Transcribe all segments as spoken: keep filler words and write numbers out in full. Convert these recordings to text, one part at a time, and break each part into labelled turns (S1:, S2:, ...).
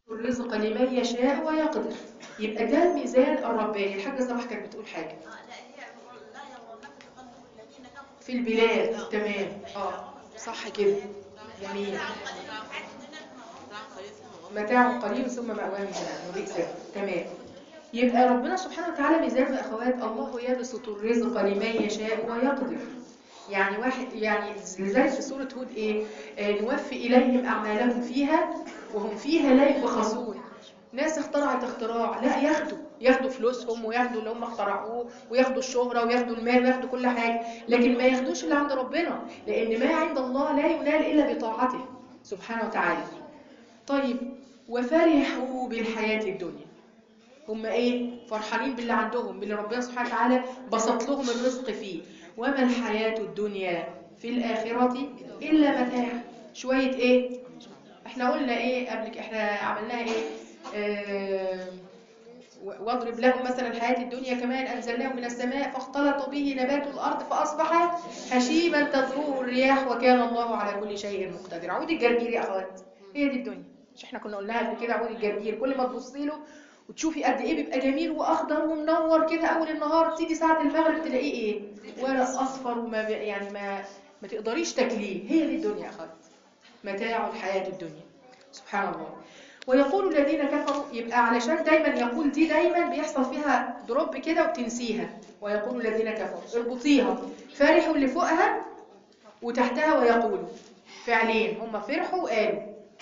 S1: الرزق لمن يشاء ويقدر. يبقى ده الميزان الرباني. الحاجة صباح كانت بتقول حاجة في البلاد. تمام. اه صح كده. جميل. متاع قليل ثم مأواه جهنم وبئس. تمام. يبقى ربنا سبحانه وتعالى ميزان يا اخوات. الله يبسط الرزق لمن يشاء ويقدر. يعني واحد يعني لذلك في سورة هود ايه؟ آه نوفي اليهم اعمالهم فيها وهم فيها لا يبخسون. ناس اخترعت اختراع، لا ياخدوا ياخدوا فلوسهم وياخدوا اللي هم اخترعوه وياخدوا الشهرة وياخدوا المال وياخدوا كل حاجة، لكن ما ياخدوش اللي عند ربنا، لان ما عند الله لا ينال الا بطاعته سبحانه وتعالى. طيب وفرحوا بالحياة الدنيا. هم ايه؟ فرحانين باللي عندهم، باللي ربنا سبحانه وتعالى بسط لهم الرزق فيه. وما الحياة الدنيا في الآخرة إلا متاع. شوية ايه؟ احنا قلنا ايه قبل؟ احنا عملناها ايه؟ آه واضرب لهم مثلا الحياة الدنيا كمان أنزلناه من السماء فاختلط به نبات الأرض فأصبح هشيما تذروه الرياح وكان الله على كل شيء مقتدر. عود الجرجير يا أخوات، هي دي الدنيا. مش احنا كنا قلناها قبل كده؟ عود الجرجير كل ما تبصي له وتشوفي قد ايه بيبقى جميل واخضر ومنور كده اول النهار، تيجي ساعه المغرب تلاقيه ايه؟ ورق اصفر وما يعني ما ما تقدريش تاكليه. هي دي الدنيا يا اخوات، متاع الحياه الدنيا. سبحان الله. ويقول الذين كفروا، يبقى علشان دايما يقول دي دايما بيحصل فيها دروب كده وبتنسيها. ويقول الذين كفروا، اربطيها. فرحوا اللي فوقها وتحتها ويقولوا فعلين، هم فرحوا وقالوا.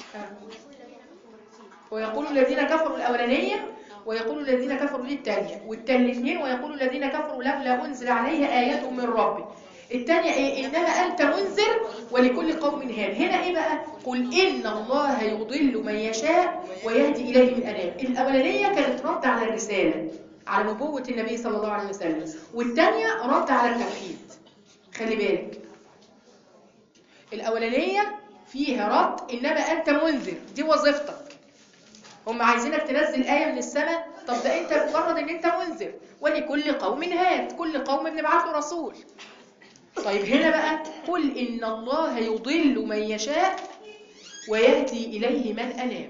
S1: ويقول الذين كفروا الأولانية ويقول الذين كفروا دي الثانية، والثانيين ويقول الذين كفروا لولا أنزل عليه آية من ربه. الثانية إيه؟ إنما أنت منذر ولكل قوم هاد. هنا إيه بقى؟ قل إن الله يضل من يشاء ويهدي إليه من أناب. الأولانية كانت رد على الرسالة، على نبوة النبي صلى الله عليه وسلم، والثانية رد على التوحيد. خلي بالك، الأولانية فيها رد إنما أنت منذر، دي وظيفتك. هم عايزينك تنزل آية من السماء، طب ده انت مجرد ان انت منذر ولكل قوم هاد، كل قوم بنبعث له رسول. طيب هنا بقى قل إن الله يضل من يشاء ويهدي إليه من أناب.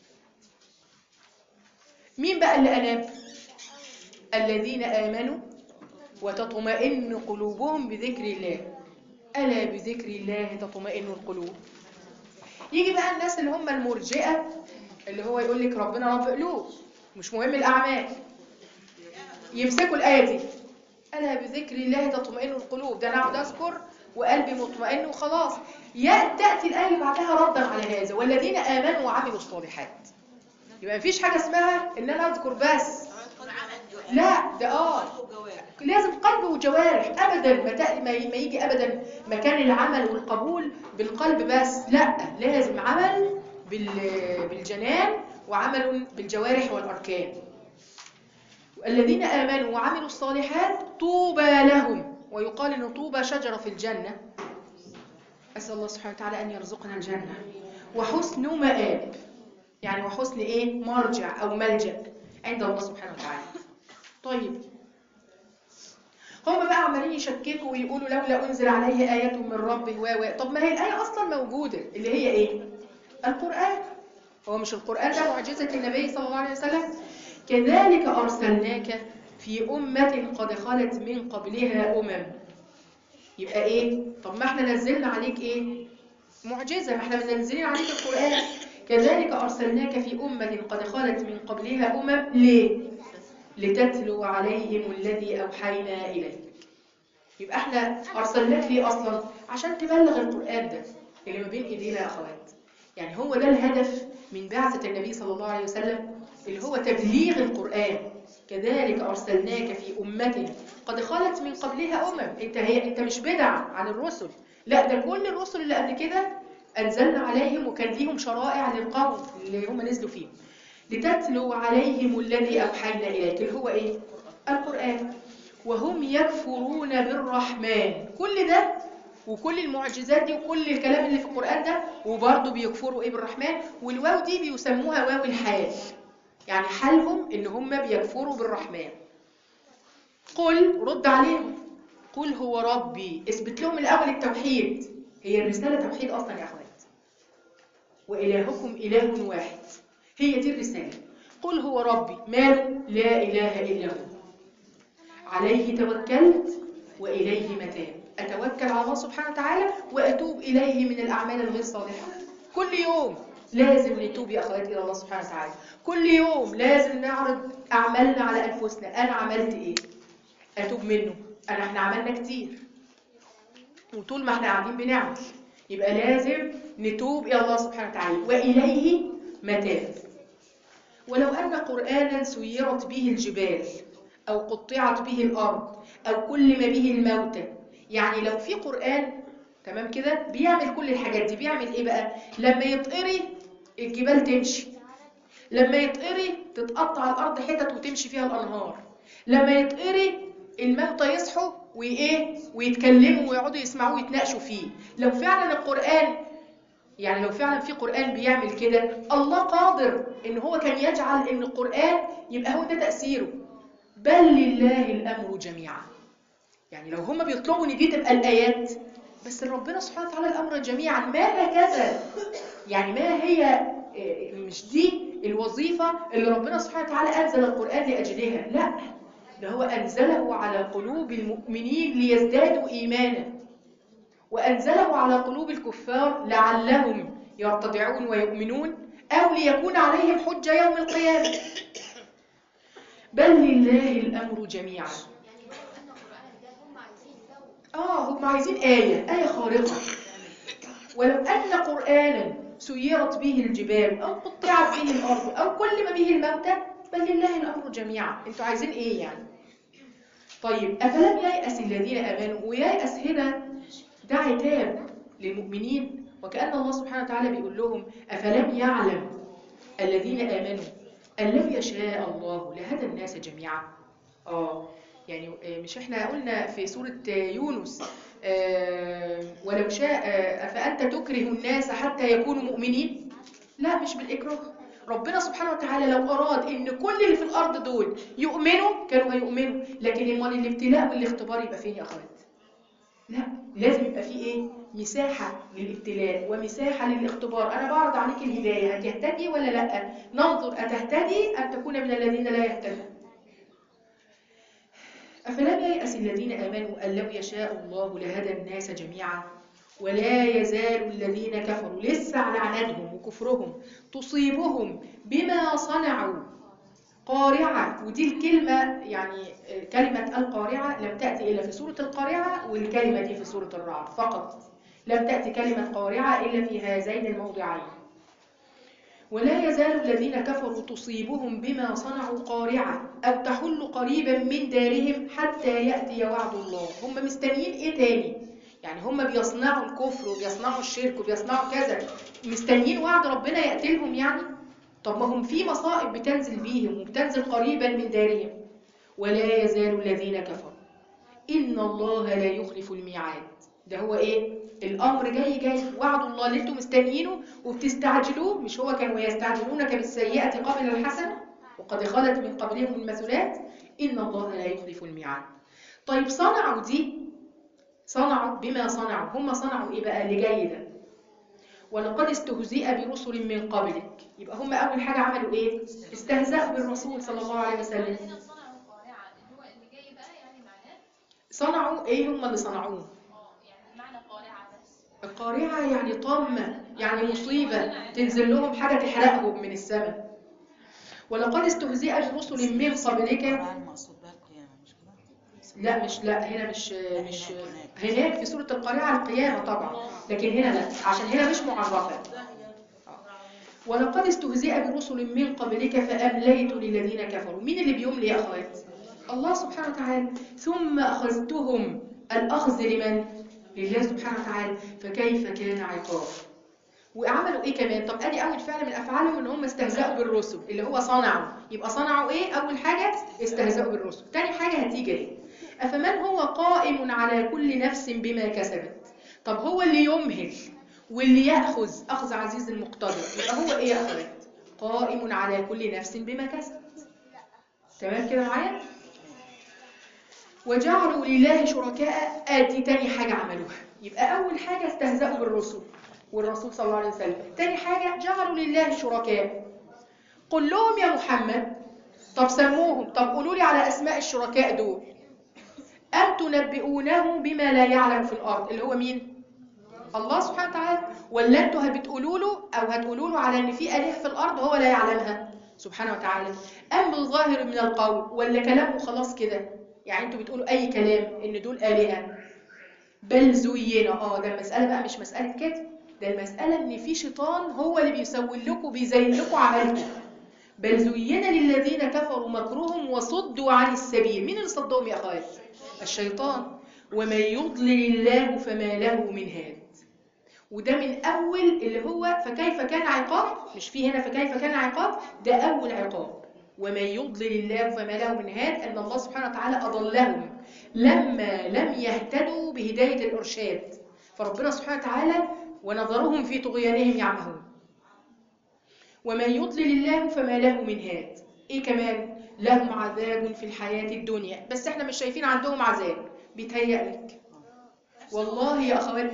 S1: مين بقى اللي أناب؟ الذين آمنوا وتطمئن قلوبهم بذكر الله. ألا بذكر الله تطمئن القلوب. يجي بقى الناس اللي هم المرجئة، اللي هو يقول لك ربنا رب قلوب، مش مهم الأعمال، يمسكوا الآية دي، ألا بذكر الله تطمئن القلوب، ده أنا أقعد أذكر وقلبي مطمئن وخلاص. تأتي الآية اللي بعدها ردا على هذا، والذين آمنوا وعملوا الصالحات. يبقى مفيش حاجة اسمها إن أنا أذكر بس، لا ده آه لازم قلب وجوارح. أبدا ما, ما يجي أبدا مكان العمل والقبول بالقلب بس، لا لازم عمل بالجنان وعمل بالجوارح والأركان. الذين آمنوا وعملوا الصالحات طوبى لهم. ويقال إن طوبى شجرة في الجنة، أسأل الله سبحانه وتعالى أن يرزقنا الجنة. وحسن مآب، يعني وحسن إيه؟ مرجع أو ملجأ عند الله سبحانه وتعالى. طيب هم بقى عمالين يشككوا ويقولوا لولا أنزل عليه آية من ربه و طب ما هي الآية أصلا موجودة، اللي هي إيه؟ القرآن. هو مش القرآن ده معجزة النبي صلى الله عليه وسلم؟ كذلك أرسلناك في أمة قد خلت من قبلها أمم. يبقى إيه؟ طب ما احنا نزلنا عليك إيه؟ معجزة، ما احنا منزلين عليك القرآن. كذلك أرسلناك في أمة قد خلت من قبلها أمم. ليه؟ لتتلو عليهم الذي أوحينا إليك. يبقى احنا أرسلناك ليه أصلا؟ عشان تبلغ القرآن ده اللي ما بين إيدينا يا أخوات. يعني هو ده الهدف من بعثة النبي صلى الله عليه وسلم، اللي هو تبليغ القرآن. كذلك أرسلناك في أمة قد خلت من قبلها أمم. انت هي انت مش بدع عن الرسل، لا ده كل الرسل اللي قبل كده أنزلنا عليهم وكان ليهم شرائع للقوم اللي هم نزلوا فيه. لتتلو عليهم الذي أوحينا إليك، اللي هو إيه؟ القرآن. وهم يكفرون بالرحمن. كل ده وكل المعجزات دي وكل الكلام اللي في القرآن ده، وبرضه بيكفروا إيه؟ بالرحمن. والواو دي بيسموها واو الحال، يعني حالهم إن هم بيكفروا بالرحمن. قل رد عليهم، قل هو ربي. اثبت لهم الأول التوحيد، هي الرسالة توحيد أصلا يا أخوات. وإلهكم إله واحد. هي دي الرسالة. قل هو ربي ماله لا إله إلا هو عليه توكلت وإليه متاب. أتوكل على الله سبحانه وتعالى وأتوب إليه من الأعمال الغير صالحة. كل يوم لازم نتوب يا أخواتي إلى الله سبحانه وتعالى. كل يوم لازم نعرض أعمالنا على أنفسنا، أنا عملت إيه؟ أتوب منه. أنا إحنا عملنا كتير وطول ما إحنا قاعدين بنعمل، يبقى لازم نتوب إلى الله سبحانه وتعالى وإليه متاب. ولو أن قرآنا سيرت به الجبال أو قطعت به الأرض أو كلم به الموتى، يعني لو في قرآن تمام كده بيعمل كل الحاجات دي، بيعمل إيه بقى؟ لما يتقري الجبال تمشي، لما يتقري تتقطع الأرض حتت وتمشي فيها الأنهار، لما يتقري الموتى يصحوا وإيه ويتكلموا ويقعدوا يسمعوا ويتناقشوا فيه. لو فعلا القرآن يعني لو فعلا في قرآن بيعمل كده، الله قادر إن هو كان يجعل إن القرآن يبقى هو ده تأثيره. بل لله الأمر جميعا. يعني لو هم بيطلبوا إن دي تبقى الآيات، بس ربنا سبحانه وتعالى الأمر جميعا، ما هكذا. يعني ما هي مش دي الوظيفة اللي ربنا سبحانه وتعالى أنزل القرآن لأجلها، لا، ده هو أنزله على قلوب المؤمنين ليزدادوا إيمانا، وأنزله على قلوب الكفار لعلهم يرتدعون ويؤمنون أو ليكون عليهم حجة يوم القيامة. بل لله الأمر جميعا. آه هم عايزين آية آية خارقة. ولو أن قرآنا سيرت به الجبال أو قطعت به الأرض أو كلم به الموتى بل لله الأمر جميعا. أنتوا عايزين إيه يعني؟ طيب أفلم ييأس الذين آمنوا؟ وييأس هنا ده عتاب للمؤمنين، وكأن الله سبحانه وتعالى بيقول لهم أفلم يعلم الذين آمنوا أن لم يشاء الله لهدى الناس جميعا. آه يعني مش احنا قلنا في سورة يونس آه ولو شاء أفأنت تكره الناس حتى يكونوا مؤمنين؟ لا، مش بالإكراه. ربنا سبحانه وتعالى لو أراد إن كل اللي في الأرض دول يؤمنوا كانوا هيؤمنوا، لكن امال الابتلاء والاختبار يبقى فين يا أخوات؟ لا، لازم يبقى فيه إيه؟ مساحة للابتلاء ومساحة للاختبار. أنا بعرض عليك الهداية، هتهتدي ولا لا؟ ننظر أتهتدي أم تكون من الذين لا يهتدون. أفلم ييأس الذين آمنوا أن لو يشاء الله لهدى الناس جميعا ولا يزال الذين كفروا لسه على عنادهم وكفرهم تصيبهم بما صنعوا قارعة. ودي الكلمة يعني كلمة القارعة لم تأتي إلا في سورة القارعة، والكلمة دي في سورة الرعد فقط. لم تأتي كلمة قارعة إلا في هذين الموضعين. ولا يزال الذين كفروا تصيبهم بما صنعوا قارعة أو تحل قريبا من دارهم حتى يأتي وعد الله. هم مستنيين إيه تاني؟ يعني هم بيصنعوا الكفر وبيصنعوا الشرك وبيصنعوا كذا، مستنيين وعد ربنا يأتيهم يعني؟ طب ما هم في مصائب بتنزل بيهم وبتنزل قريبا من دارهم. ولا يزال الذين كفروا إن الله لا يخلف الميعاد. ده هو إيه؟ الأمر جاي جاي، وعد الله اللي انتم مستنيينه وبتستعجلوه. مش هو كانوا يستعجلونك بالسيئة قبل الحسنة وقد خلت من قبلهم المثلات؟ إن الله لا يخلف الميعاد. طيب صنعوا دي، صنعوا بما صنعوا، هم صنعوا إيه بقى اللي جاي ده؟ ولقد استهزئ برسل من قبلك. يبقى هم أول حاجة عملوا إيه؟ استهزأوا بالرسول صلى الله عليه وسلم. صنعوا إيه هم اللي صنعوه؟ القارعة يعني طامة، يعني مصيبة تنزل لهم حاجة تحرقهم من السماء. ولقد استهزئ برسل من قبلك. لا مش لا هنا مش مش هناك في سورة القارعة القيامة طبعا، لكن هنا لا، عشان هنا مش معرفة. ولقد استهزئ برسل من قبلك فأمليت للذين كفروا. مين اللي بيملي يا أخوات؟ الله سبحانه وتعالى. ثم أخذتهم. الأخذ لمن؟ لله سبحانه وتعالى. فكيف كان عقاب. وعملوا ايه كمان؟ طب ادي اول فعل من افعالهم ان هم استهزأوا بالرسل اللي هو صنعوا. يبقى صنعوا ايه؟ اول حاجه استهزأوا بالرسل. تاني حاجه هتيجي ايه؟ افمن هو قائم على كل نفس بما كسبت. طب هو اللي يمهل واللي ياخذ اخذ عزيز المقتدر، يبقى هو ايه يا اخوات؟ قائم على كل نفس بما كسبت. تمام كده معايا؟ وجعلوا لله شركاء. ادي تاني حاجه عملوها. يبقى اول حاجه استهزأوا بالرسل والرسول صلى الله عليه وسلم. تاني حاجة جعلوا لله شركاء. قل لهم يا محمد، طب سموهم، طب قولوا لي على أسماء الشركاء دول. أم تنبئونه بما لا يعلم في الأرض، اللي هو مين؟ الله سبحانه وتعالى. ولا انتوا هتقولوا له او هتقولوا له على ان في آلهة في الأرض هو لا يعلمها سبحانه وتعالى؟ أم بالظاهر من القول، ولا كلامه خلاص كده؟ يعني انتوا بتقولوا أي كلام ان دول آلهة. بل زين، اه ده المسألة بقى مش مسألة كده، ده المسألة ان في شيطان هو اللي بيسوي لكم بيزين لكم عملكم. بل زين للذين كفروا مكرهم وصدوا عن السبيل. مين اللي صدهم يا اخوات؟ الشيطان. ومن يضلل الله فما له من هاد. وده من اول اللي هو فكيف كان عقاب، مش في هنا فكيف كان عقاب، ده اول عقاب. ومن يضلل الله فما له من هاد، ان الله سبحانه وتعالى اضلهم لما لم يهتدوا بهدايه الارشاد، فربنا سبحانه وتعالى ونظرهم في طغيانهم يعمهون. ومن يضلل الله فما له من هاد. ايه كمان؟ لهم عذاب في الحياه الدنيا، بس احنا مش شايفين عندهم عذاب، بيتهيألك والله يا اخوات.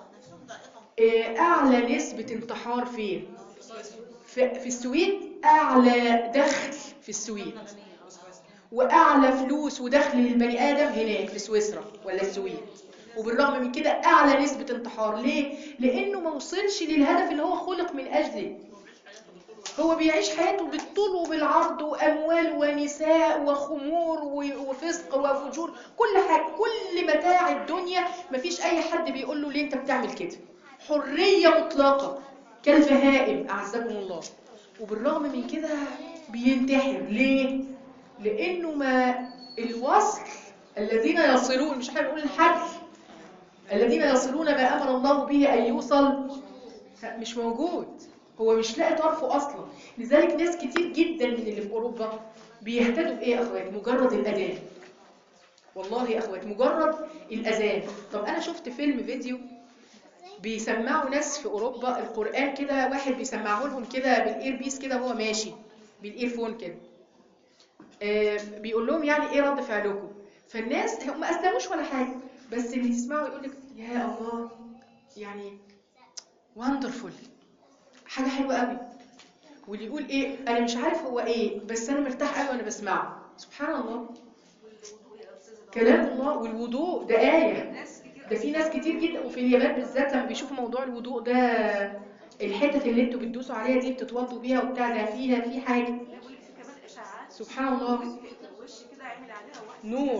S1: اعلى نسبه انتحار فين؟ في, في السويد. اعلى دخل في السويد، واعلى فلوس ودخل للبني ادم هناك في سويسرا ولا السويد. وبالرغم من كده اعلى نسبه انتحار. ليه؟ لانه ما وصلش للهدف اللي هو خلق من اجله. هو بيعيش حياته بالطول وبالعرض، واموال ونساء وخمور وفسق وفجور، كل حاجه، كل متاع الدنيا. مفيش اي حد بيقول له ليه انت بتعمل كده. حريه مطلقه كالبهائم اعزكم الله. وبالرغم من كده بينتحر. ليه؟ لانه ما الوصل الذين يصلون، مش احنا بنقول الحبل، الذين يصلون ما امر الله به ان يوصل، مش موجود. هو مش لاقي طرفه اصلا. لذلك ناس كتير جدا من اللي في اوروبا بيهتدوا بايه يا اخوات؟ مجرد الاذان. والله يا اخوات مجرد الاذان. طب انا شفت فيلم فيديو بيسمعوا ناس في اوروبا القران كده، واحد بيسمعه لهم كده بالاير بيس كده وهو ماشي بالايرفون كده، آه بيقول لهم يعني ايه رد فعلكم. فالناس هم ما اسلموش ولا حاجه، بس اللي يسمعوا يقول لك يا الله، يعني وندرفول، حاجه حلوه قوي. واللي يقول ايه انا مش عارف هو ايه، بس انا مرتاح قوي وانا بسمعه. سبحان الله، كلام الله. والوضوء ده آية. ده في ناس كتير جدا، وفي اليابان بالذات لما بيشوفوا موضوع الوضوء ده، الحتة اللي انتوا بتدوسوا عليها دي بتتوضوا بيها وبتاع، ده فيها في حاجة. سبحان الله، نور.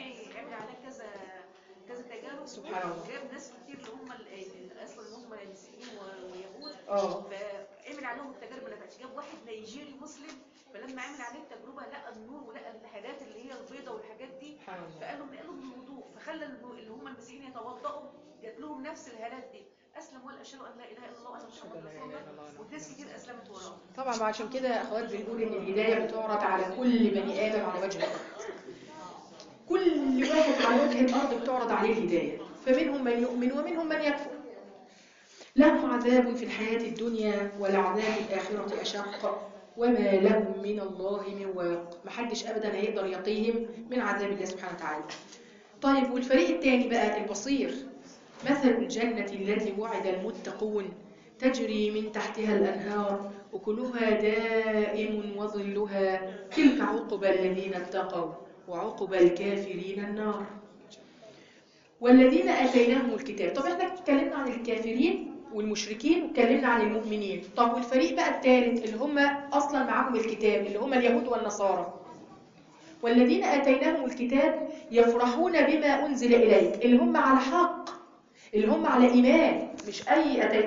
S2: كذا تجارب.
S1: سبحان الله،
S2: جاب ناس كتير اللي هم اصلا اللي هم مسيحيين ويهود،
S1: اه
S2: فعمل عليهم التجارب ما نفعتش. جاب واحد نيجيري مسلم، فلما عمل عليه التجربه لقى النور ولقى الحاجات اللي هي البيضه والحاجات دي، فقال لهم نقلوا من الوضوء، فخلى اللي هم المسيحيين يتوضؤوا، جات لهم نفس الهالات دي، اسلم ولا اشهدوا ان لا اله الا الله وانا محمد رسول الله، وناس كتير اسلمت وراه.
S1: طبعا. وعشان كده يا اخوات بنقول ان الهدايه بتعرض على كل بني ادم على وجه الارض. كل واحد على وجه الارض بتعرض عليه الهدايه، فمنهم من يؤمن ومنهم من يكفر. لهم عذاب في الحياه الدنيا ولعذاب الاخره اشق وما لهم من الله من واق. محدش ابدا هيقدر يقيهم من عذاب الله سبحانه وتعالى. طيب والفريق الثاني بقى البصير. مثل الجنه التي وعد المتقون تجري من تحتها الأنهار أكلها دائم وظلها تلك عقبى الذين اتقوا وعقبى الكافرين النار. والذين آتيناهم الكتاب. طب احنا اتكلمنا عن الكافرين والمشركين واتكلمنا عن المؤمنين. طب والفريق بقى الثالث اللي هم أصلا معاهم الكتاب اللي هم اليهود والنصارى. والذين آتيناهم الكتاب يفرحون بما أنزل إليك، اللي هم على حق، اللي هم على إيمان، مش أي أتيناهم